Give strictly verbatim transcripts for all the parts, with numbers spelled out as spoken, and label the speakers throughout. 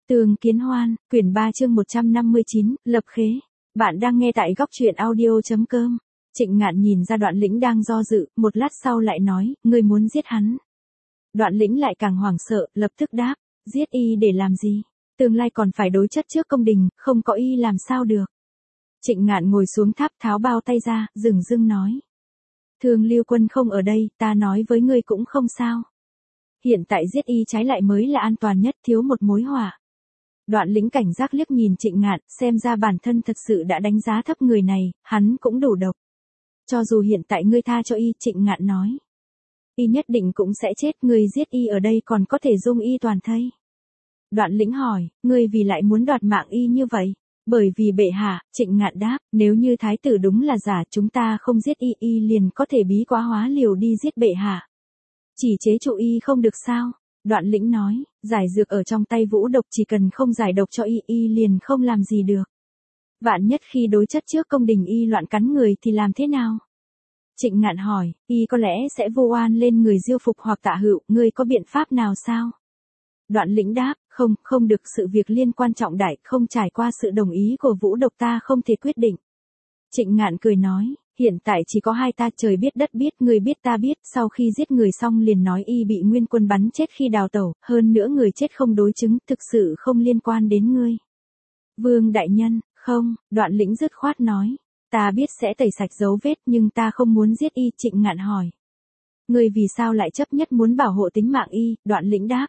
Speaker 1: Tường Kiến Hoan, quyển ba chương một trăm năm mươi chín, lập khế. Bạn đang nghe tại góc truyện audio.com. Trịnh Ngạn nhìn ra Đoạn Lĩnh đang do dự, một lát sau lại nói, ngươi muốn giết hắn. Đoạn Lĩnh lại càng hoảng sợ, lập tức đáp, giết y để làm gì? Tương lai còn phải đối chất trước công đình, không có y làm sao được. Trịnh Ngạn ngồi xuống tháp tháo bao tay ra, dừng dưng nói. Thương Lưu Quân không ở đây, ta nói với ngươi cũng không sao. Hiện tại giết y trái lại mới là an toàn nhất, thiếu một mối họa. Đoạn Lĩnh cảnh giác liếc nhìn Trịnh Ngạn, xem ra bản thân thật sự đã đánh giá thấp người này, hắn cũng đủ độc. Cho dù hiện tại ngươi tha cho y, Trịnh Ngạn nói. Y nhất định cũng sẽ chết, ngươi giết y ở đây còn có thể dung y toàn thây. Đoạn Lĩnh hỏi, ngươi vì lại muốn đoạt mạng y như vậy? Bởi vì bệ hạ, Trịnh Ngạn đáp, nếu như thái tử đúng là giả, chúng ta không giết y, y liền có thể bí quá hóa liều đi giết bệ hạ. Chỉ chế trụ y không được sao? Đoạn Lĩnh nói, giải dược ở trong tay Vũ Độc, chỉ cần không giải độc cho y, y liền không làm gì được. Vạn nhất khi đối chất trước công đình y loạn cắn người thì làm thế nào? Trịnh Ngạn hỏi, y có lẽ sẽ vu oan lên người Diêu Phục hoặc Tạ Hựu, ngươi có biện pháp nào sao? Đoạn Lĩnh đáp, không, không được, sự việc liên quan trọng đại, không trải qua sự đồng ý của Vũ Độc ta không thể quyết định. Trịnh Ngạn cười nói, hiện tại chỉ có hai ta, trời biết đất biết, người biết ta biết, sau khi giết người xong liền nói y bị Nguyên Quân bắn chết khi đào tẩu, hơn nữa người chết không đối chứng, thực sự không liên quan đến ngươi. Vương đại nhân, không, Đoạn Lĩnh dứt khoát nói, ta biết sẽ tẩy sạch dấu vết nhưng ta không muốn giết y. Trịnh Ngạn hỏi, ngươi vì sao lại chấp nhất muốn bảo hộ tính mạng y? Đoạn Lĩnh đáp,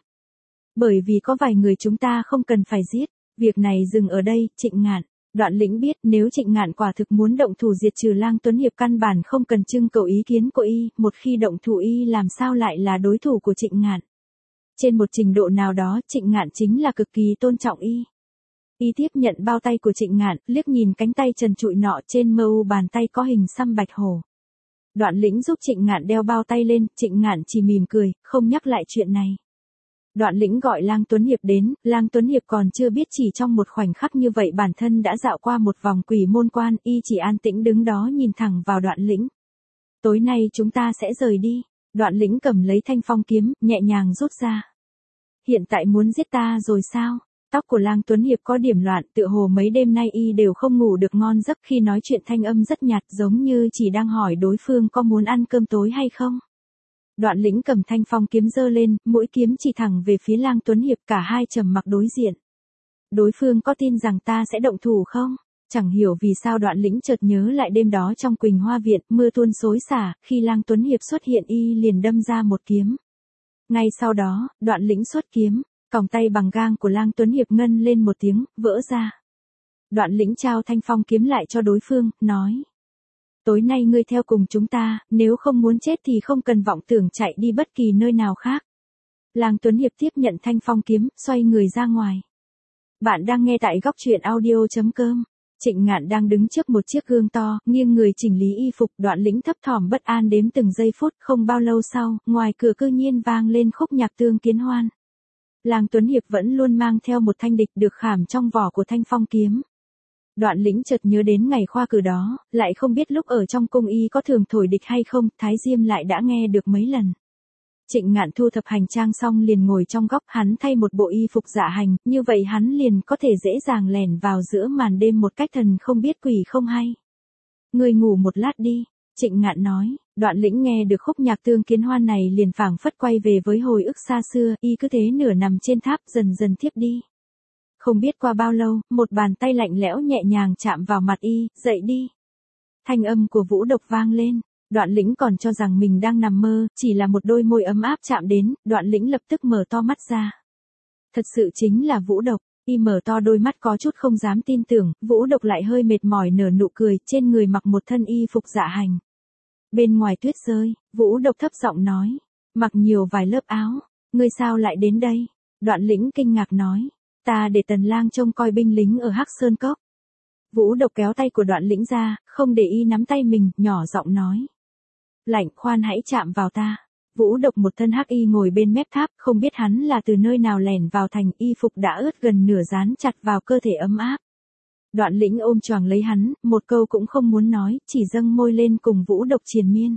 Speaker 1: bởi vì có vài người chúng ta không cần phải giết, việc này dừng ở đây. Trịnh Ngạn. Đoạn Lĩnh biết nếu Trịnh Ngạn quả thực muốn động thủ diệt trừ Lang Tuấn Hiệp căn bản không cần trưng cầu ý kiến của y, một khi động thủ y làm sao lại là đối thủ của Trịnh Ngạn. Trên một trình độ nào đó Trịnh Ngạn chính là cực kỳ tôn trọng y. Y tiếp nhận bao tay của Trịnh Ngạn, liếc nhìn cánh tay trần trụi nọ, trên mơ u bàn tay có hình xăm bạch hổ. Đoạn Lĩnh giúp Trịnh Ngạn đeo bao tay lên, Trịnh Ngạn chỉ mỉm cười, không nhắc lại chuyện này. Đoạn Lĩnh gọi Lang Tuấn Hiệp đến, Lang Tuấn Hiệp còn chưa biết chỉ trong một khoảnh khắc như vậy bản thân đã dạo qua một vòng Quỷ Môn Quan, y chỉ an tĩnh đứng đó nhìn thẳng vào Đoạn Lĩnh. Tối nay chúng ta sẽ rời đi. Đoạn Lĩnh cầm lấy thanh phong kiếm, nhẹ nhàng rút ra. Hiện tại muốn giết ta rồi sao? Tóc của Lang Tuấn Hiệp có điểm loạn, tựa hồ mấy đêm nay y đều không ngủ được ngon giấc, khi nói chuyện thanh âm rất nhạt, giống như chỉ đang hỏi đối phương có muốn ăn cơm tối hay không. Đoạn Lĩnh cầm thanh phong kiếm giơ lên, mũi kiếm chỉ thẳng về phía Lang Tuấn Hiệp, cả hai trầm mặc đối diện. Đối phương có tin rằng ta sẽ động thủ không? Chẳng hiểu vì sao Đoạn Lĩnh chợt nhớ lại đêm đó trong Quỳnh Hoa Viện, mưa tuôn xối xả, khi Lang Tuấn Hiệp xuất hiện y liền đâm ra một kiếm. Ngay sau đó, Đoạn Lĩnh xuất kiếm, còng tay bằng gang của Lang Tuấn Hiệp ngân lên một tiếng, vỡ ra. Đoạn Lĩnh trao thanh phong kiếm lại cho đối phương, nói. Tối nay ngươi theo cùng chúng ta, nếu không muốn chết thì không cần vọng tưởng chạy đi bất kỳ nơi nào khác. Lang Tuấn Hiệp tiếp nhận thanh phong kiếm, xoay người ra ngoài. Bạn đang nghe tại góc truyện audio.com. Trịnh Ngạn đang đứng trước một chiếc gương to, nghiêng người chỉnh lý y phục. Đoạn Lĩnh thấp thỏm bất an đếm từng giây phút, không bao lâu sau, ngoài cửa cư nhiên vang lên khúc nhạc Tương Kiến Hoan. Lang Tuấn Hiệp vẫn luôn mang theo một thanh địch được khảm trong vỏ của thanh phong kiếm. Đoạn Lĩnh chợt nhớ đến ngày khoa cử đó, lại không biết lúc ở trong cung y có thường thổi địch hay không, Thái Diêm lại đã nghe được mấy lần. Trịnh Ngạn thu thập hành trang xong liền ngồi trong góc, hắn thay một bộ y phục dạ hành, như vậy hắn liền có thể dễ dàng lẻn vào giữa màn đêm một cách thần không biết quỷ không hay. Ngươi ngủ một lát đi, Trịnh Ngạn nói. Đoạn Lĩnh nghe được khúc nhạc Tương Kiến Hoan này liền phảng phất quay về với hồi ức xa xưa, y cứ thế nửa nằm trên tháp dần dần thiếp đi. Không biết qua bao lâu, một bàn tay lạnh lẽo nhẹ nhàng chạm vào mặt y, dậy đi. Thanh âm của Vũ Độc vang lên, Đoạn Lĩnh còn cho rằng mình đang nằm mơ, chỉ là một đôi môi ấm áp chạm đến, Đoạn Lĩnh lập tức mở to mắt ra. Thật sự chính là Vũ Độc, y mở to đôi mắt có chút không dám tin tưởng, Vũ Độc lại hơi mệt mỏi nở nụ cười, trên người mặc một thân y phục dạ hành. Bên ngoài tuyết rơi, Vũ Độc thấp giọng nói, mặc nhiều vài lớp áo, ngươi sao lại đến đây? Đoạn Lĩnh kinh ngạc nói. Ta để Tần Lang trông coi binh lính ở Hắc Sơn Cốc. Vũ Độc kéo tay của Đoạn Lĩnh ra, không để y nắm tay mình, nhỏ giọng nói. Lạnh, khoan hãy chạm vào ta. Vũ Độc một thân hắc y ngồi bên mép tháp, không biết hắn là từ nơi nào lẻn vào thành, y phục đã ướt gần nửa dán chặt vào cơ thể ấm áp. Đoạn Lĩnh ôm choàng lấy hắn, một câu cũng không muốn nói, chỉ dâng môi lên cùng Vũ Độc triền miên.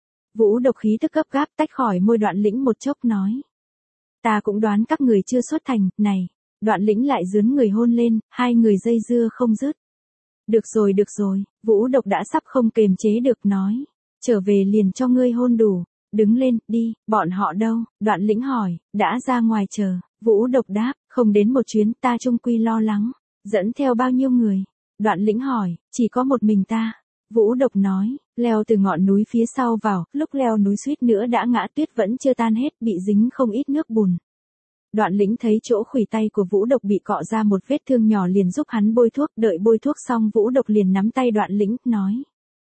Speaker 1: Vũ Độc khí tức gấp gáp tách khỏi môi Đoạn Lĩnh một chốc nói. Ta cũng đoán các người chưa xuất thành, này. Đoạn Lĩnh lại dướn người hôn lên, hai người dây dưa không dứt. Được rồi được rồi, Vũ Độc đã sắp không kềm chế được nói. Trở về liền cho ngươi hôn đủ. Đứng lên, đi, bọn họ đâu? Đoạn Lĩnh hỏi, đã ra ngoài chờ. Vũ Độc đáp, không đến một chuyến, ta chung quy lo lắng. Dẫn theo bao nhiêu người? Đoạn Lĩnh hỏi, chỉ có một mình ta. Vũ Độc nói, leo từ ngọn núi phía sau vào, lúc leo núi suýt nữa đã ngã, tuyết vẫn chưa tan hết, bị dính không ít nước bùn. Đoạn Lĩnh thấy chỗ khuỷu tay của Vũ Độc bị cọ ra một vết thương nhỏ liền giúp hắn bôi thuốc, đợi bôi thuốc xong Vũ Độc liền nắm tay Đoạn Lĩnh, nói.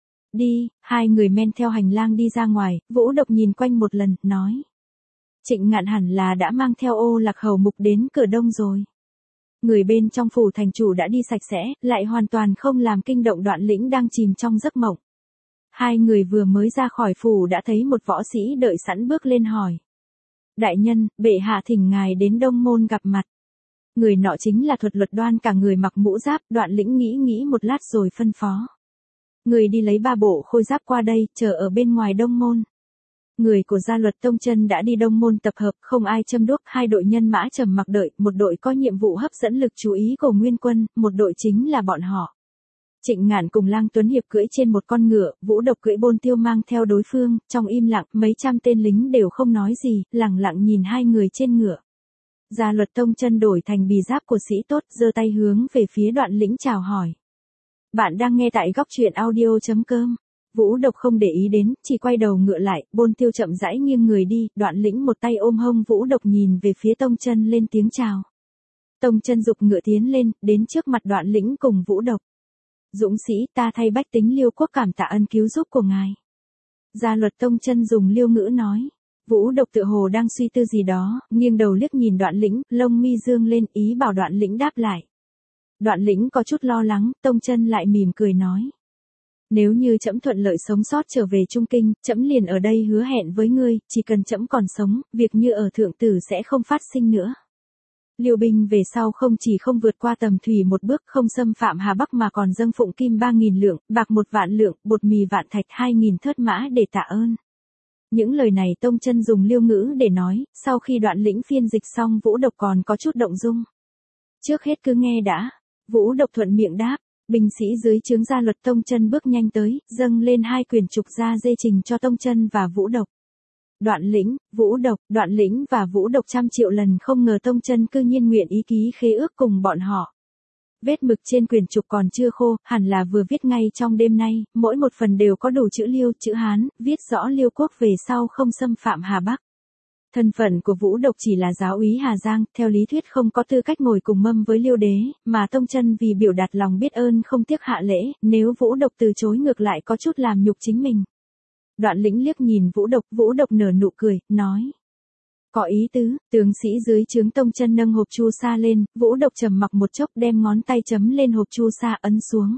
Speaker 1: Đi, hai người men theo hành lang đi ra ngoài, Vũ Độc nhìn quanh một lần, nói. Trịnh Ngạn hẳn là đã mang theo Ô Lạc Hầu Mục đến cửa đông rồi. Người bên trong phủ thành chủ đã đi sạch sẽ, lại hoàn toàn không làm kinh động Đoạn Lĩnh đang chìm trong giấc mộng. Hai người vừa mới ra khỏi phủ đã thấy một võ sĩ đợi sẵn bước lên hỏi. Đại nhân, bệ hạ thỉnh ngài đến Đông Môn gặp mặt. Người nọ chính là Thuật Luật Đoan, cả người mặc mũ giáp. Đoạn Lĩnh nghĩ nghĩ một lát rồi phân phó. Người đi lấy ba bộ khôi giáp qua đây, chờ ở bên ngoài Đông Môn. Người của Gia Luật Tông Chân đã đi Đông Môn tập hợp, không ai châm đuốc, hai đội nhân mã trầm mặc đợi, một đội có nhiệm vụ hấp dẫn lực chú ý của nguyên quân, một đội chính là bọn họ. Trịnh Ngạn cùng Lang Tuấn Hiệp cưỡi trên một con ngựa, Vũ Độc cưỡi Bôn Tiêu mang theo đối phương, trong im lặng, mấy trăm tên lính đều không nói gì, lặng lặng nhìn hai người trên ngựa. Gia Luật Tông Chân đổi thành bì giáp của sĩ tốt, giơ tay hướng về phía Đoạn Lĩnh chào hỏi. Bạn đang nghe tại góc truyện audio chấm com. Vũ Độc không để ý đến, chỉ quay đầu ngựa lại, Bôn Tiêu chậm rãi nghiêng người đi, Đoạn Lĩnh một tay ôm hông Vũ Độc nhìn về phía Tông Chân lên tiếng chào. Tông Chân giục ngựa tiến lên, đến trước mặt Đoạn Lĩnh cùng Vũ Độc. Dũng sĩ, ta thay bách tính Liêu quốc cảm tạ ân cứu giúp của ngài. Gia Luật Tông Chân dùng Liêu ngữ nói. Vũ Độc tự hồ đang suy tư gì đó, nghiêng đầu liếc nhìn Đoạn Lĩnh, lông mi dương lên, ý bảo Đoạn Lĩnh đáp lại. Đoạn Lĩnh có chút lo lắng, Tông Chân lại mỉm cười nói. Nếu như trẫm thuận lợi sống sót trở về Trung Kinh, trẫm liền ở đây hứa hẹn với ngươi, chỉ cần trẫm còn sống, việc như ở Thượng Tử sẽ không phát sinh nữa. Liêu binh về sau không chỉ không vượt qua tầm thủy một bước, không xâm phạm Hà Bắc mà còn dâng phụng kim ba nghìn lượng, bạc một vạn lượng, bột mì vạn thạch hai nghìn thớt mã để tạ ơn. Những lời này Tông Chân dùng Liêu ngữ để nói, sau khi Đoạn Lĩnh phiên dịch xong Vũ Độc còn có chút động dung. Trước hết cứ nghe đã. Vũ Độc thuận miệng đáp. Binh sĩ dưới trướng Gia Luật Tông Chân bước nhanh tới, dâng lên hai quyển trục gia dê trình cho Tông Chân và Vũ Độc. Đoạn Lĩnh, Vũ Độc, Đoạn Lĩnh và Vũ Độc trăm triệu lần không ngờ Tông Chân cư nhiên nguyện ý ký khế ước cùng bọn họ. Vết mực trên quyển trục còn chưa khô, hẳn là vừa viết ngay trong đêm nay, mỗi một phần đều có đủ chữ Liêu, chữ Hán, viết rõ Liêu quốc về sau không xâm phạm Hà Bắc. Thân phận của Vũ Độc chỉ là giáo úy Hà Giang, theo lý thuyết không có tư cách ngồi cùng mâm với Liêu đế, mà Tông Chân vì biểu đạt lòng biết ơn không tiếc hạ lễ, nếu Vũ Độc từ chối ngược lại có chút làm nhục chính mình. Đoạn Lĩnh liếc nhìn Vũ Độc, Vũ Độc nở nụ cười, nói. Có ý tứ, tướng sĩ dưới trướng Tông Chân nâng hộp chu sa lên, Vũ Độc trầm mặc một chốc đem ngón tay chấm lên hộp chu sa ấn xuống.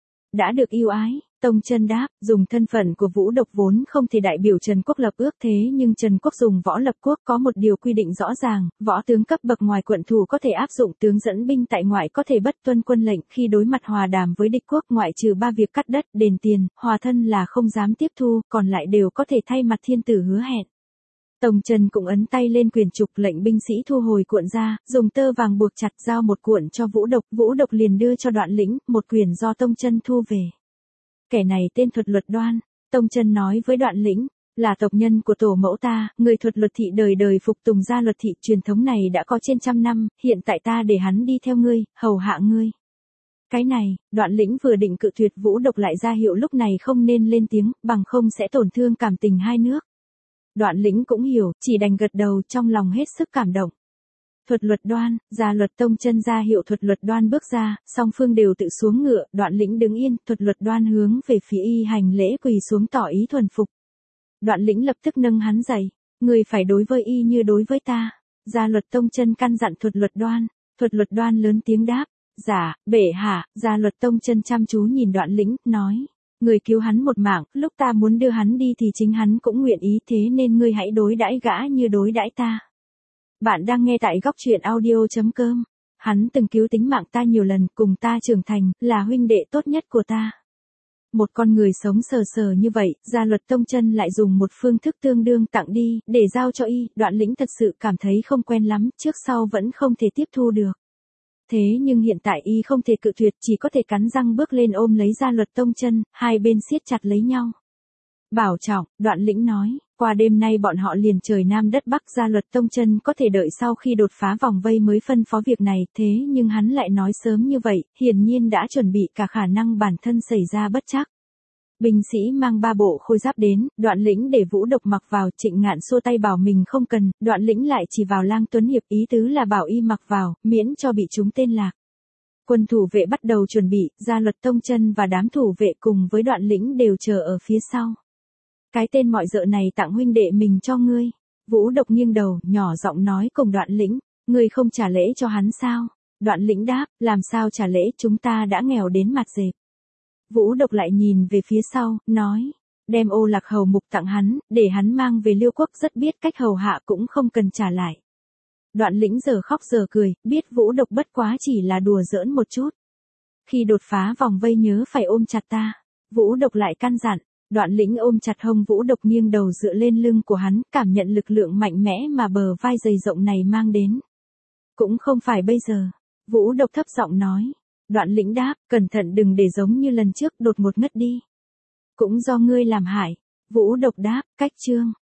Speaker 1: Đã được yêu ái. Tông Chân đáp, dùng thân phận của Vũ Độc vốn không thể đại biểu Trần Quốc lập ước, thế nhưng Trần Quốc dùng võ lập quốc có một điều quy định rõ ràng, võ tướng cấp bậc ngoài quận thủ có thể áp dụng, tướng dẫn binh tại ngoại có thể bất tuân quân lệnh, khi đối mặt hòa đàm với địch quốc ngoại trừ ba việc cắt đất, đền tiền, hòa thân là không dám tiếp thu, còn lại đều có thể thay mặt thiên tử hứa hẹn. Tông Chân cũng ấn tay lên quyển trục, lệnh binh sĩ thu hồi cuộn ra, dùng tơ vàng buộc chặt, giao một cuộn cho Vũ Độc, Vũ Độc liền đưa cho Đoạn Lĩnh, một quyển do Tông Chân thu về. Kẻ này tên Thuật Luật Đoan. Tông Chân nói với Đoạn Lĩnh, là tộc nhân của tổ mẫu ta, người Thuật Luật thị đời đời phục tùng Gia Luật thị, truyền thống này đã có trên trăm năm, hiện tại ta để hắn đi theo ngươi, hầu hạ ngươi. Cái này, Đoạn Lĩnh vừa định cự tuyệt, Vũ Độc lại ra hiệu lúc này không nên lên tiếng, bằng không sẽ tổn thương cảm tình hai nước. Đoạn Lĩnh cũng hiểu, chỉ đành gật đầu, trong lòng hết sức cảm động. Thuật Luật Đoan, Gia Luật Tông Chân ra hiệu Thuật Luật Đoan bước ra, song phương đều tự xuống ngựa, Đoạn Lĩnh đứng yên, Thuật Luật Đoan hướng về phía y hành lễ quỳ xuống tỏ ý thuần phục. Đoạn Lĩnh lập tức nâng hắn dậy, người phải đối với y như đối với ta. Gia Luật Tông Chân căn dặn Thuật Luật Đoan. Thuật Luật Đoan lớn tiếng đáp, dạ, bệ hạ. Gia Luật Tông Chân chăm chú nhìn Đoạn Lĩnh, nói, người cứu hắn một mạng, lúc ta muốn đưa hắn đi thì chính hắn cũng nguyện ý, thế nên ngươi hãy đối đãi gã như đối đãi ta. Bạn đang nghe tại góc truyện audio chấm com. Hắn từng cứu tính mạng ta nhiều lần, cùng ta trưởng thành, là huynh đệ tốt nhất của ta. một con người sống sờ sờ như vậy, Gia Luật Tông Chân lại dùng một phương thức tương đương tặng đi, để giao cho y, Đoạn Lĩnh thật sự cảm thấy không quen lắm, trước sau vẫn không thể tiếp thu được. Thế nhưng hiện tại y không thể cự tuyệt, chỉ có thể cắn răng bước lên ôm lấy Gia Luật Tông Chân, hai bên siết chặt lấy nhau. Bảo trọng, Đoạn Lĩnh nói, qua đêm nay bọn họ liền trời Nam đất Bắc, Gia Luật Tông Chân có thể đợi sau khi đột phá vòng vây mới phân phó việc này, thế nhưng hắn lại nói sớm như vậy, hiển nhiên đã chuẩn bị cả khả năng bản thân xảy ra bất trắc. Binh sĩ mang ba bộ khôi giáp đến, Đoạn Lĩnh để Vũ Độc mặc vào, Trịnh Ngạn xua tay bảo mình không cần, Đoạn Lĩnh lại chỉ vào Lang Tuấn Hiệp, ý tứ là bảo y mặc vào, miễn cho bị chúng tên lạc. Quân thủ vệ bắt đầu chuẩn bị, Gia Luật Tông Chân và đám thủ vệ cùng với Đoạn Lĩnh đều chờ ở phía sau. Cái tên mọi dợ này tặng huynh đệ mình cho ngươi. Vũ Độc nghiêng đầu, nhỏ giọng nói cùng Đoạn Lĩnh, ngươi không trả lễ cho hắn sao? Đoạn Lĩnh đáp, làm sao trả lễ, chúng ta đã nghèo đến mặt dẹp. Vũ Độc lại nhìn về phía sau, nói, đem Ô Lạc hầu mục tặng hắn, để hắn mang về Liêu quốc, rất biết cách hầu hạ cũng không cần trả lại. Đoạn Lĩnh giờ khóc giờ cười, biết Vũ Độc bất quá chỉ là đùa giỡn một chút. Khi đột phá vòng vây nhớ phải ôm chặt ta. Vũ Độc lại căn dặn. Đoạn Lĩnh ôm chặt hông Vũ Độc, nghiêng đầu dựa lên lưng của hắn, cảm nhận lực lượng mạnh mẽ mà bờ vai dày rộng này mang đến. Cũng không phải bây giờ. Vũ Độc thấp giọng nói. Đoạn Lĩnh đáp, cẩn thận đừng để giống như lần trước đột một ngất đi. Cũng do ngươi làm hại. Vũ Độc đáp, cách chương.